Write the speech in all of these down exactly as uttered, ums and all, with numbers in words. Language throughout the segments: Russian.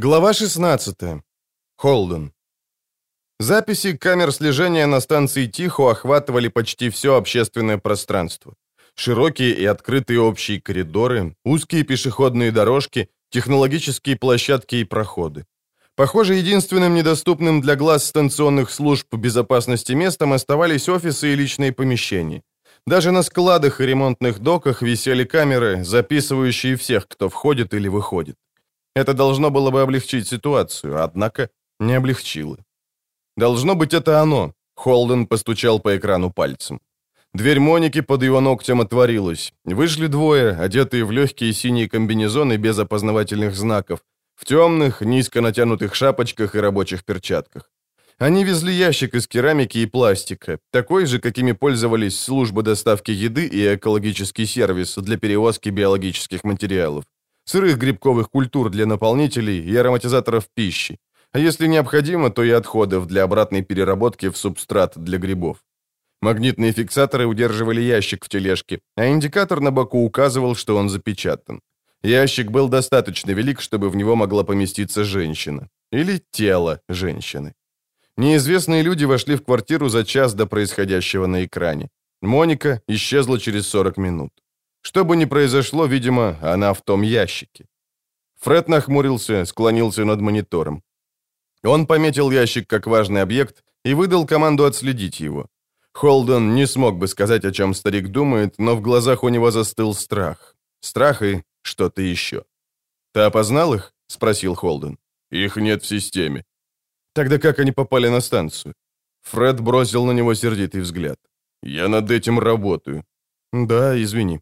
Глава шестнадцатая. Холден. Записи камер слежения на станции Тихо охватывали почти все общественное пространство. Широкие и открытые общие коридоры, узкие пешеходные дорожки, технологические площадки и проходы. Похоже, единственным недоступным для глаз станционных служб безопасности местом оставались офисы и личные помещения. Даже на складах и ремонтных доках висели камеры, записывающие всех, кто входит или выходит. Это должно было бы облегчить ситуацию, однако не облегчило. Должно быть, это оно. Холден постучал по экрану пальцем. Дверь Моники под его ногтем отворилась. Вышли двое, одетые в легкие синие комбинезоны без опознавательных знаков, в темных, низко натянутых шапочках и рабочих перчатках. Они везли ящик из керамики и пластика, такой же, какими пользовались службы доставки еды и экологический сервис для перевозки биологических материалов, сырых грибковых культур для наполнителей и ароматизаторов пищи, а если необходимо, то и отходов для обратной переработки в субстрат для грибов. Магнитные фиксаторы удерживали ящик в тележке, а индикатор на боку указывал, что он запечатан. Ящик был достаточно велик, чтобы в него могла поместиться женщина. Или тело женщины. Неизвестные люди вошли в квартиру за час до происходящего на экране. Моника исчезла через сорок минут. Что бы ни произошло, видимо, она в том ящике. Фред нахмурился, склонился над монитором. Он пометил ящик как важный объект и выдал команду отследить его. Холден не смог бы сказать, о чем старик думает, но в глазах у него застыл страх. Страх и что-то еще. «Ты опознал их?» — спросил Холден. «Их нет в системе». «Тогда как они попали на станцию?» Фред бросил на него сердитый взгляд. «Я над этим работаю». «Да, извини».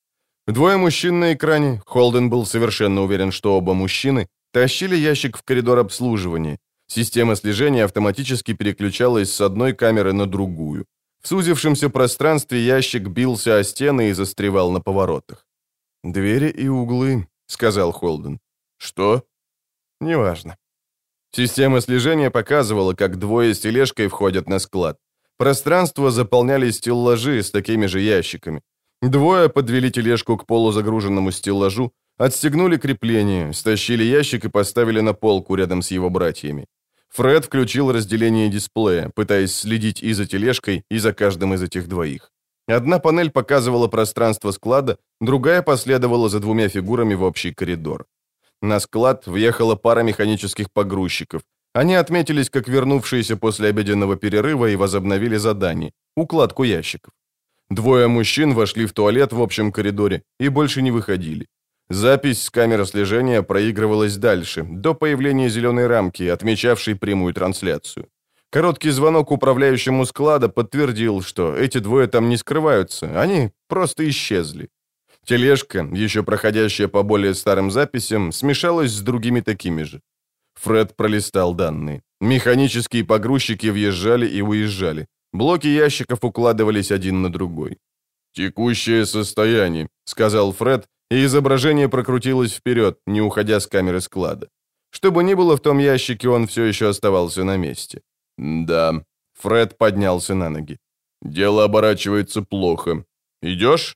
Двое мужчин на экране, Холден был совершенно уверен, что оба мужчины, тащили ящик в коридор обслуживания. Система слежения автоматически переключалась с одной камеры на другую. В сузившемся пространстве ящик бился о стены и застревал на поворотах. «Двери и углы», — сказал Холден. «Что?» «Неважно». Система слежения показывала, как двое с тележкой входят на склад. Пространство заполняли стеллажи с такими же ящиками. Двое подвели тележку к полузагруженному стеллажу, отстегнули крепление, стащили ящик и поставили на полку рядом с его братьями. Фред включил разделение дисплея, пытаясь следить и за тележкой, и за каждым из этих двоих. Одна панель показывала пространство склада, другая последовала за двумя фигурами в общий коридор. На склад въехала пара механических погрузчиков. Они отметились как вернувшиеся после обеденного перерыва и возобновили задание – укладку ящиков. Двое мужчин вошли в туалет в общем коридоре и больше не выходили. Запись с камеры слежения проигрывалась дальше, до появления зеленой рамки, отмечавшей прямую трансляцию. Короткий звонок управляющему склада подтвердил, что эти двое там не скрываются, они просто исчезли. Тележка, еще проходящая по более старым записям, смешалась с другими такими же. Фред пролистал данные. Механические погрузчики въезжали и уезжали. Блоки ящиков укладывались один на другой. «Текущее состояние», — сказал Фред, и изображение прокрутилось вперед, не уходя с камеры склада. Что бы ни было в том ящике, он все еще оставался на месте. «Да». Фред поднялся на ноги. «Дело оборачивается плохо. Идешь?»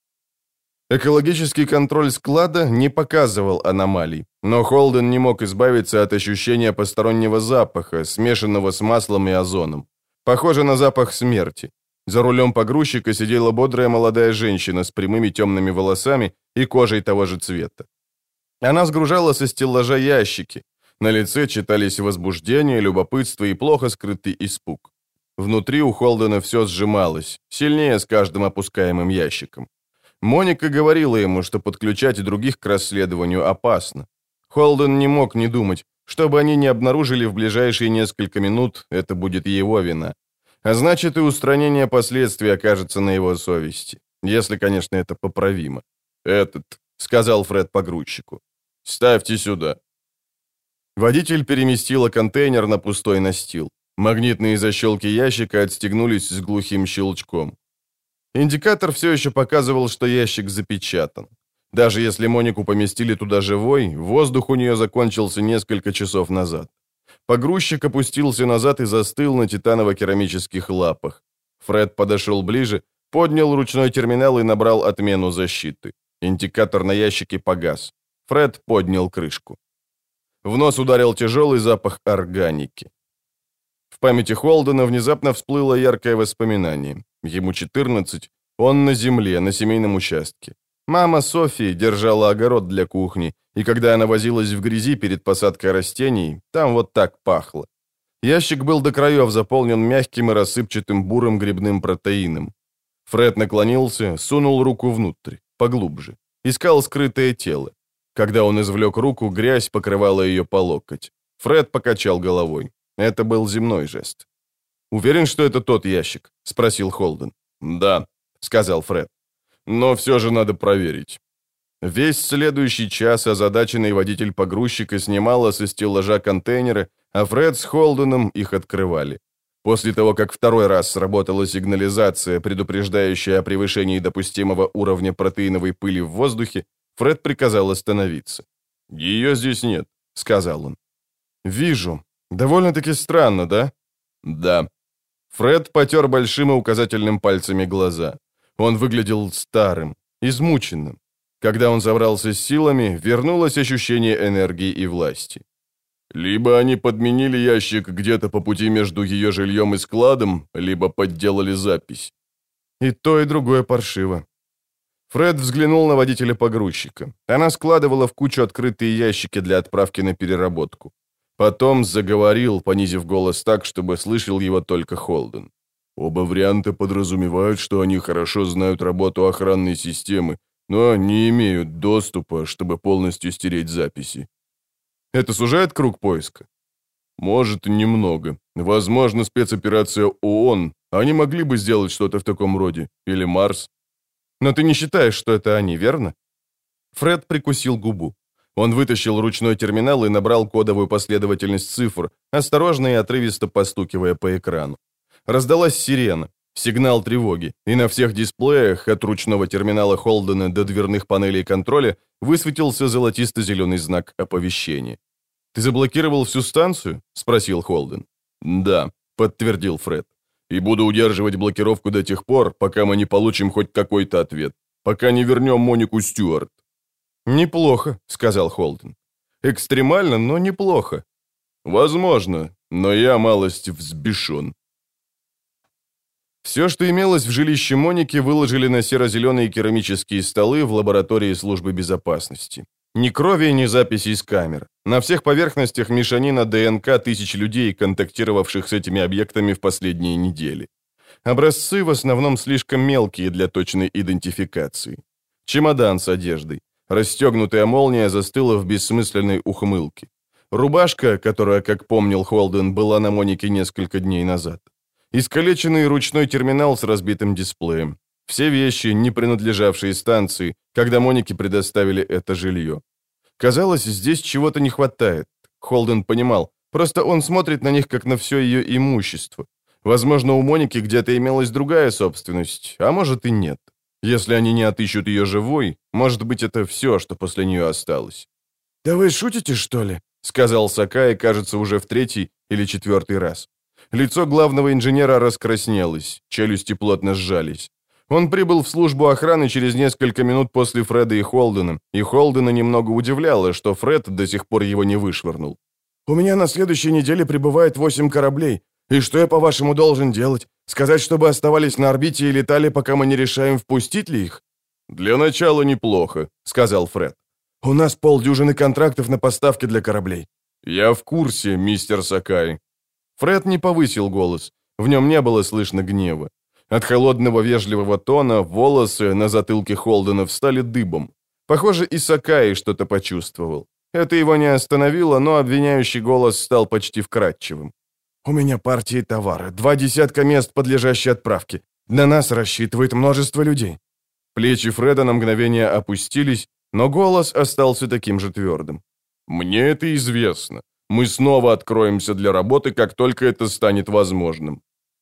Экологический контроль склада не показывал аномалий, но Холден не мог избавиться от ощущения постороннего запаха, смешанного с маслом и озоном. Похоже на запах смерти. За рулем погрузчика сидела бодрая молодая женщина с прямыми темными волосами и кожей того же цвета. Она сгружала со стеллажа ящики. На лице читались возбуждение, любопытство и плохо скрытый испуг. Внутри у Холдена все сжималось, сильнее с каждым опускаемым ящиком. Моника говорила ему, что подключать других к расследованию опасно. Холден не мог не думать, чтобы они не обнаружили в ближайшие несколько минут, это будет его вина. А значит, и устранение последствий окажется на его совести. Если, конечно, это поправимо. «Этот», — сказал Фред погрузчику, — «ставьте сюда». Водитель переместила контейнер на пустой настил. Магнитные защелки ящика отстегнулись с глухим щелчком. Индикатор все еще показывал, что ящик запечатан. Даже если Монику поместили туда живой, воздух у нее закончился несколько часов назад. Погрузчик опустился назад и застыл на титаново-керамических лапах. Фред подошел ближе, поднял ручной терминал и набрал отмену защиты. Индикатор на ящике погас. Фред поднял крышку. В нос ударил тяжелый запах органики. В памяти Холдена внезапно всплыло яркое воспоминание. Ему четырнадцать, он на земле, на семейном участке. Мама Софии держала огород для кухни, и когда она возилась в грязи перед посадкой растений, там вот так пахло. Ящик был до краев заполнен мягким и рассыпчатым бурым грибным протеином. Фред наклонился, сунул руку внутрь, поглубже. Искал скрытое тело. Когда он извлек руку, грязь покрывала ее по локоть. Фред покачал головой. Это был земной жест. «Уверен, что это тот ящик?» — спросил Холден. «Да», — сказал Фред. «Но все же надо проверить». Весь следующий час озадаченный водитель погрузчика снимала со стеллажа контейнеры, а Фред с Холденом их открывали. После того, как второй раз сработала сигнализация, предупреждающая о превышении допустимого уровня протеиновой пыли в воздухе, Фред приказал остановиться. «Ее здесь нет», — сказал он. «Вижу. Довольно-таки странно, да?» «Да». Фред потер большим и указательным пальцами глаза. Он выглядел старым, измученным. Когда он забрался с силами, вернулось ощущение энергии и власти. Либо они подменили ящик где-то по пути между ее жильем и складом, либо подделали запись. И то, и другое паршиво. Фред взглянул на водителя погрузчика. Она складывала в кучу открытые ящики для отправки на переработку. Потом заговорил, понизив голос так, чтобы слышал его только Холден. Оба варианта подразумевают, что они хорошо знают работу охранной системы, но не имеют доступа, чтобы полностью стереть записи. Это сужает круг поиска? Может, немного. Возможно, спецоперация ООН. Они могли бы сделать что-то в таком роде. Или Марс. Но ты не считаешь, что это они, верно? Фред прикусил губу. Он вытащил ручной терминал и набрал кодовую последовательность цифр, осторожно и отрывисто постукивая по экрану. Раздалась сирена, сигнал тревоги, и на всех дисплеях, от ручного терминала Холдена до дверных панелей контроля, высветился золотисто-зеленый знак оповещения. «Ты заблокировал всю станцию?» — спросил Холден. «Да», — подтвердил Фред. «И буду удерживать блокировку до тех пор, пока мы не получим хоть какой-то ответ. Пока не вернем Монику Стюарт». «Неплохо», — сказал Холден. «Экстремально, но неплохо». «Возможно, но я малость взбешен». Все, что имелось в жилище Моники, выложили на серо-зеленые керамические столы в лаборатории службы безопасности. Ни крови, ни записей с камер. На всех поверхностях мешанина ДНК тысяч людей, контактировавших с этими объектами в последние недели. Образцы в основном слишком мелкие для точной идентификации. Чемодан с одеждой. Расстегнутая молния застыла в бессмысленной ухмылке. Рубашка, которая, как помнил Холден, была на Монике несколько дней назад. Искалеченный ручной терминал с разбитым дисплеем. Все вещи, не принадлежавшие станции, когда Монике предоставили это жилье. Казалось, здесь чего-то не хватает. Холден понимал, просто он смотрит на них, как на все ее имущество. Возможно, у Моники где-то имелась другая собственность, а может и нет. Если они не отыщут ее живой, может быть, это все, что после нее осталось. «Да вы шутите, что ли?» — сказал Сакай, кажется, уже в третий или четвертый раз. Лицо главного инженера раскраснелось, челюсти плотно сжались. Он прибыл в службу охраны через несколько минут после Фреда и Холдена, и Холдена немного удивляло, что Фред до сих пор его не вышвырнул. «У меня на следующей неделе прибывает восемь кораблей. И что я, по-вашему, должен делать? Сказать, чтобы оставались на орбите и летали, пока мы не решаем, впустить ли их?» «Для начала неплохо», — сказал Фред. «У нас полдюжины контрактов на поставки для кораблей». «Я в курсе, мистер Сакай». Фред не повысил голос. В нем не было слышно гнева. От холодного вежливого тона волосы на затылке Холдена встали дыбом. Похоже, и Сакай что-то почувствовал. Это его не остановило, но обвиняющий голос стал почти вкрадчивым. «У меня партии товара, два десятка мест, подлежащие отправке. На нас рассчитывает множество людей». Плечи Фреда на мгновение опустились, но голос остался таким же твердым. «Мне это известно. Мы снова откроемся для работы, как только это станет возможным».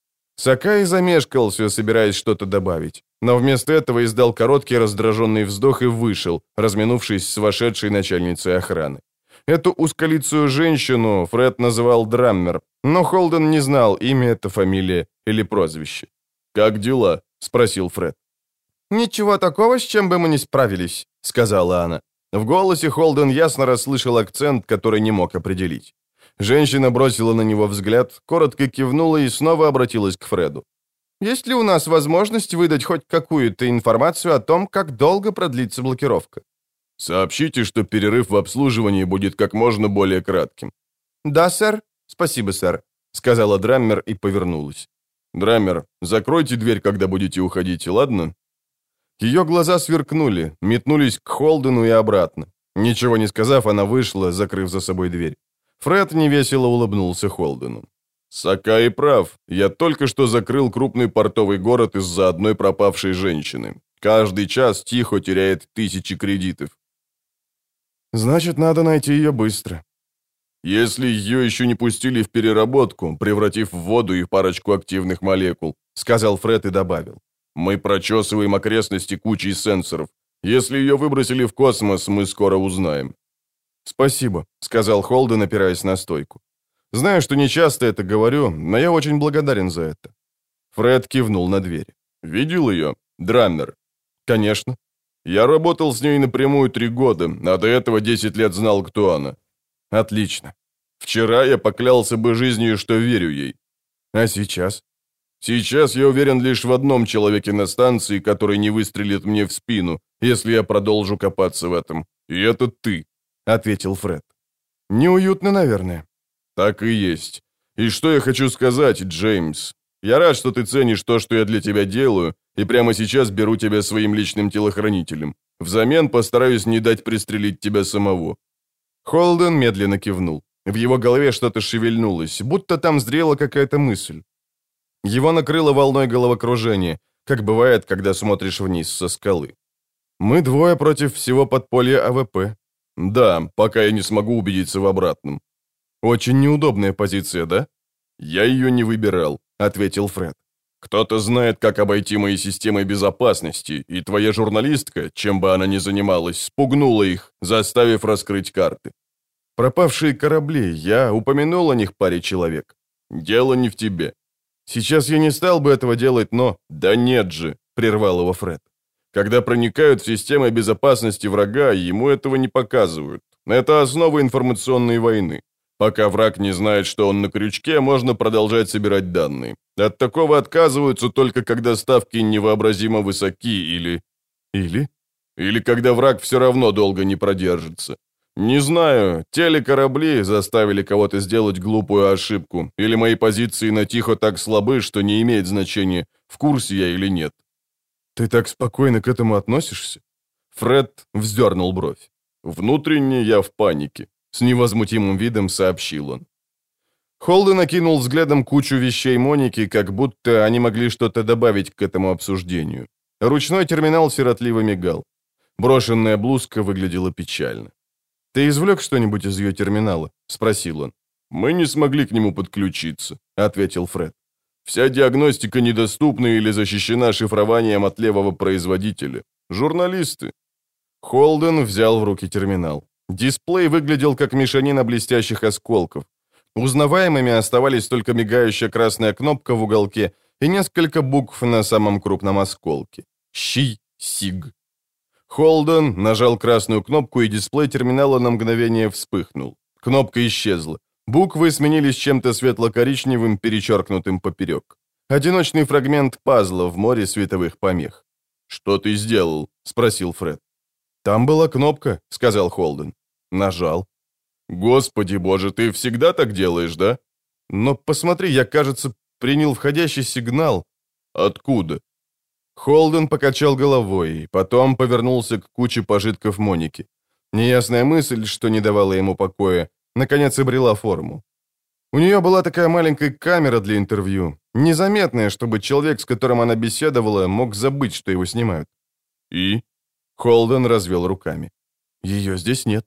Сакай замешкался, собираясь что-то добавить, но вместо этого издал короткий раздраженный вздох и вышел, разминувшись с вошедшей начальницей охраны. Эту узколицую женщину Фред называл Драммер, но Холден не знал, имя это, фамилия или прозвище. «Как дела?» — спросил Фред. «Ничего такого, с чем бы мы не справились», — сказала она. В голосе Холден ясно расслышал акцент, который не мог определить. Женщина бросила на него взгляд, коротко кивнула и снова обратилась к Фреду. «Есть ли у нас возможность выдать хоть какую-то информацию о том, как долго продлится блокировка?» «Сообщите, что перерыв в обслуживании будет как можно более кратким». «Да, сэр. Спасибо, сэр», — сказала Драммер и повернулась. «Драммер, закройте дверь, когда будете уходить, ладно?» Ее глаза сверкнули, метнулись к Холдену и обратно. Ничего не сказав, она вышла, закрыв за собой дверь. Фред невесело улыбнулся Холдену. «Сакаи прав. Я только что закрыл крупный портовый город из-за одной пропавшей женщины. Каждый час Тихо теряет тысячи кредитов». «Значит, надо найти ее быстро». «Если ее еще не пустили в переработку, превратив в воду и парочку активных молекул», сказал Фред и добавил. «Мы прочесываем окрестности кучей сенсоров. Если ее выбросили в космос, мы скоро узнаем». «Спасибо», — сказал Холден, опираясь на стойку. «Знаю, что не часто это говорю, но я очень благодарен за это». Фред кивнул на дверь. «Видел ее? Драммер?» «Конечно». «Я работал с ней напрямую три года, а до этого десять лет знал, кто она». «Отлично. Вчера я поклялся бы жизнью, что верю ей». «А сейчас?» «Сейчас я уверен лишь в одном человеке на станции, который не выстрелит мне в спину, если я продолжу копаться в этом. И это ты», — ответил Фред. «Неуютно, наверное». «Так и есть. И что я хочу сказать, Джеймс? Я рад, что ты ценишь то, что я для тебя делаю, и прямо сейчас беру тебя своим личным телохранителем. Взамен постараюсь не дать пристрелить тебя самого». Холден медленно кивнул. В его голове что-то шевельнулось, будто там зрела какая-то мысль. Его накрыло волной головокружения, как бывает, когда смотришь вниз со скалы. «Мы двое против всего подполья АВП». «Да, пока я не смогу убедиться в обратном». «Очень неудобная позиция, да?» «Я ее не выбирал», — ответил Фред. «Кто-то знает, как обойти мои системы безопасности, и твоя журналистка, чем бы она ни занималась, спугнула их, заставив раскрыть карты. Пропавшие корабли, я упомянул о них паре человек. Дело не в тебе. Сейчас я не стал бы этого делать, но...» «Да нет же», — прервал его Фред. «Когда проникают в системы безопасности врага, ему этого не показывают. Это основа информационной войны. Пока враг не знает, что он на крючке, можно продолжать собирать данные. От такого отказываются только когда ставки невообразимо высоки или... Или? Или когда враг все равно долго не продержится. Не знаю, те ли корабли заставили кого-то сделать глупую ошибку, или мои позиции на Тихо так слабы, что не имеет значения, в курсе я или нет». «Ты так спокойно к этому относишься?» Фред вздернул бровь. «Внутренне я в панике», — с невозмутимым видом сообщил он. Холден окинул взглядом кучу вещей Моники, как будто они могли что-то добавить к этому обсуждению. Ручной терминал сиротливо мигал. Брошенная блузка выглядела печально. «Ты извлек что-нибудь из ее терминала?» — спросил он. «Мы не смогли к нему подключиться», — ответил Фред. «Вся диагностика недоступна или защищена шифрованием от левого производителя. Журналисты». Холден взял в руки терминал. Дисплей выглядел как мешанина блестящих осколков. Узнаваемыми оставались только мигающая красная кнопка в уголке и несколько букв на самом крупном осколке. Щи-Сиг. Холден нажал красную кнопку, и дисплей терминала на мгновение вспыхнул. Кнопка исчезла. Буквы сменились чем-то светло-коричневым, перечеркнутым поперек. Одиночный фрагмент пазла в море световых помех. «Что ты сделал?» — спросил Фред. «Там была кнопка», — сказал Холден. Нажал. «Господи боже, ты всегда так делаешь, да?» «Но посмотри, я, кажется, принял входящий сигнал». «Откуда?» Холден покачал головой, потом повернулся к куче пожитков Моники. Неясная мысль, что не давала ему покоя, наконец обрела форму. У нее была такая маленькая камера для интервью, незаметная, чтобы человек, с которым она беседовала, мог забыть, что его снимают. «И?» Холден развел руками. «Ее здесь нет».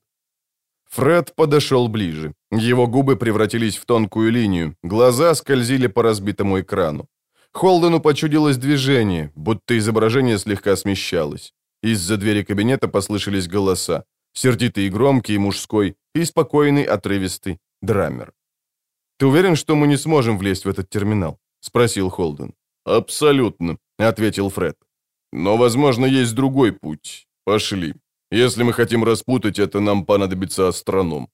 Фред подошел ближе. Его губы превратились в тонкую линию, глаза скользили по разбитому экрану. Холдену почудилось движение, будто изображение слегка смещалось. Из-за двери кабинета послышались голоса. Сердитый и громкий, мужской, и спокойный, отрывистый Драммер. «Ты уверен, что мы не сможем влезть в этот терминал?» — спросил Холден. «Абсолютно», — ответил Фред. «Но, возможно, есть другой путь. Пошли. Если мы хотим распутать это, нам понадобится астроном».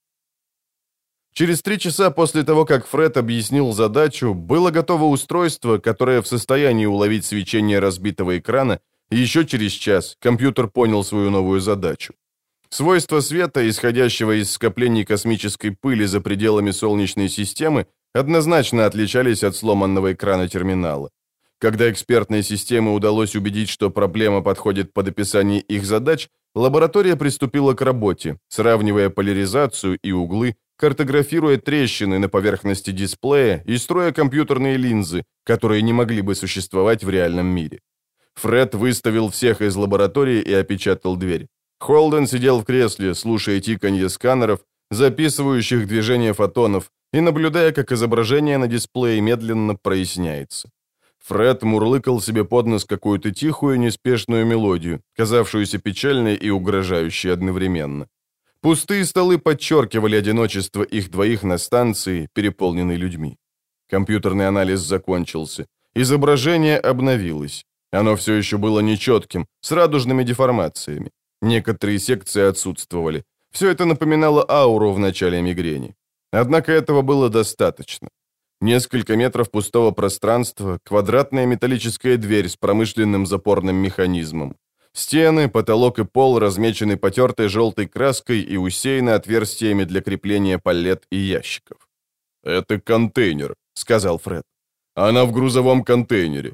Через три часа после того, как Фред объяснил задачу, было готово устройство, которое в состоянии уловить свечение разбитого экрана, и еще через час компьютер понял свою новую задачу. Свойства света, исходящего из скоплений космической пыли за пределами Солнечной системы, однозначно отличались от сломанного экрана терминала. Когда экспертной системе удалось убедить, что проблема подходит под описание их задач, лаборатория приступила к работе, сравнивая поляризацию и углы, картографируя трещины на поверхности дисплея и строя компьютерные линзы, которые не могли бы существовать в реальном мире. Фред выставил всех из лаборатории и опечатал дверь. Холден сидел в кресле, слушая тиканье сканеров, записывающих движение фотонов, и наблюдая, как изображение на дисплее медленно проясняется. Фред мурлыкал себе под нос какую-то тихую, неспешную мелодию, казавшуюся печальной и угрожающей одновременно. Пустые столы подчеркивали одиночество их двоих на станции, переполненной людьми. Компьютерный анализ закончился. Изображение обновилось. Оно все еще было нечетким, с радужными деформациями. Некоторые секции отсутствовали. Все это напоминало ауру в начале мигрени. Однако этого было достаточно. Несколько метров пустого пространства, квадратная металлическая дверь с промышленным запорным механизмом. Стены, потолок и пол размечены потертой желтой краской и усеяны отверстиями для крепления палет и ящиков. «Это контейнер», — сказал Фред. «Она в грузовом контейнере».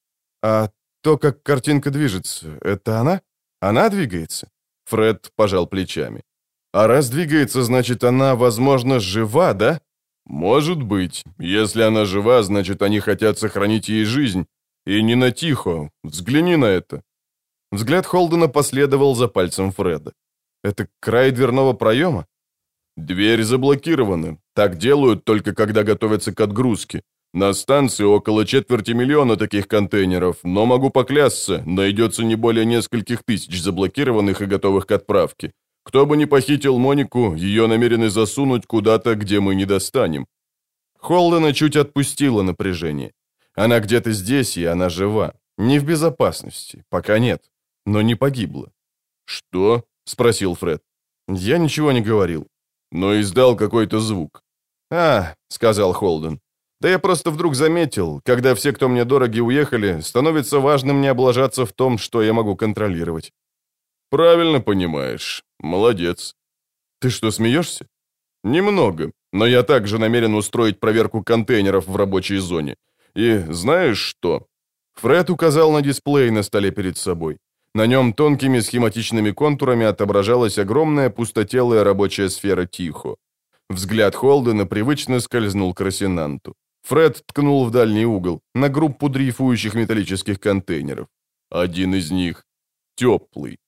«А то, как картинка движется, это она? Она двигается?» Фред пожал плечами. «А раз двигается, значит, она, возможно, жива, да?» «Может быть. Если она жива, значит, они хотят сохранить ей жизнь. И не на Тихо. Взгляни на это». Взгляд Холдена последовал за пальцем Фреда. «Это край дверного проема?» «Дверь заблокирована. Так делают только когда готовятся к отгрузке. На станции около четверти миллиона таких контейнеров, но могу поклясться, найдется не более нескольких тысяч заблокированных и готовых к отправке. Кто бы ни похитил Монику, ее намерены засунуть куда-то, где мы не достанем». Холдена чуть отпустило напряжение. Она где-то здесь, и она жива. Не в безопасности, пока нет, но не погибла. «Что?» — спросил Фред. «Я ничего не говорил». «Но издал какой-то звук». «А», — сказал Холден. «Да я просто вдруг заметил, когда все, кто мне дороги, уехали, становится важным не облажаться в том, что я могу контролировать». «Правильно понимаешь. Молодец». «Ты что, смеешься?» «Немного, но я также намерен устроить проверку контейнеров в рабочей зоне. И знаешь что?» Фред указал на дисплей на столе перед собой. На нем тонкими схематичными контурами отображалась огромная пустотелая рабочая сфера Тихо. Взгляд Холдена привычно скользнул к Росинанту. Фред ткнул в дальний угол, на группу дрейфующих металлических контейнеров. Один из них теплый.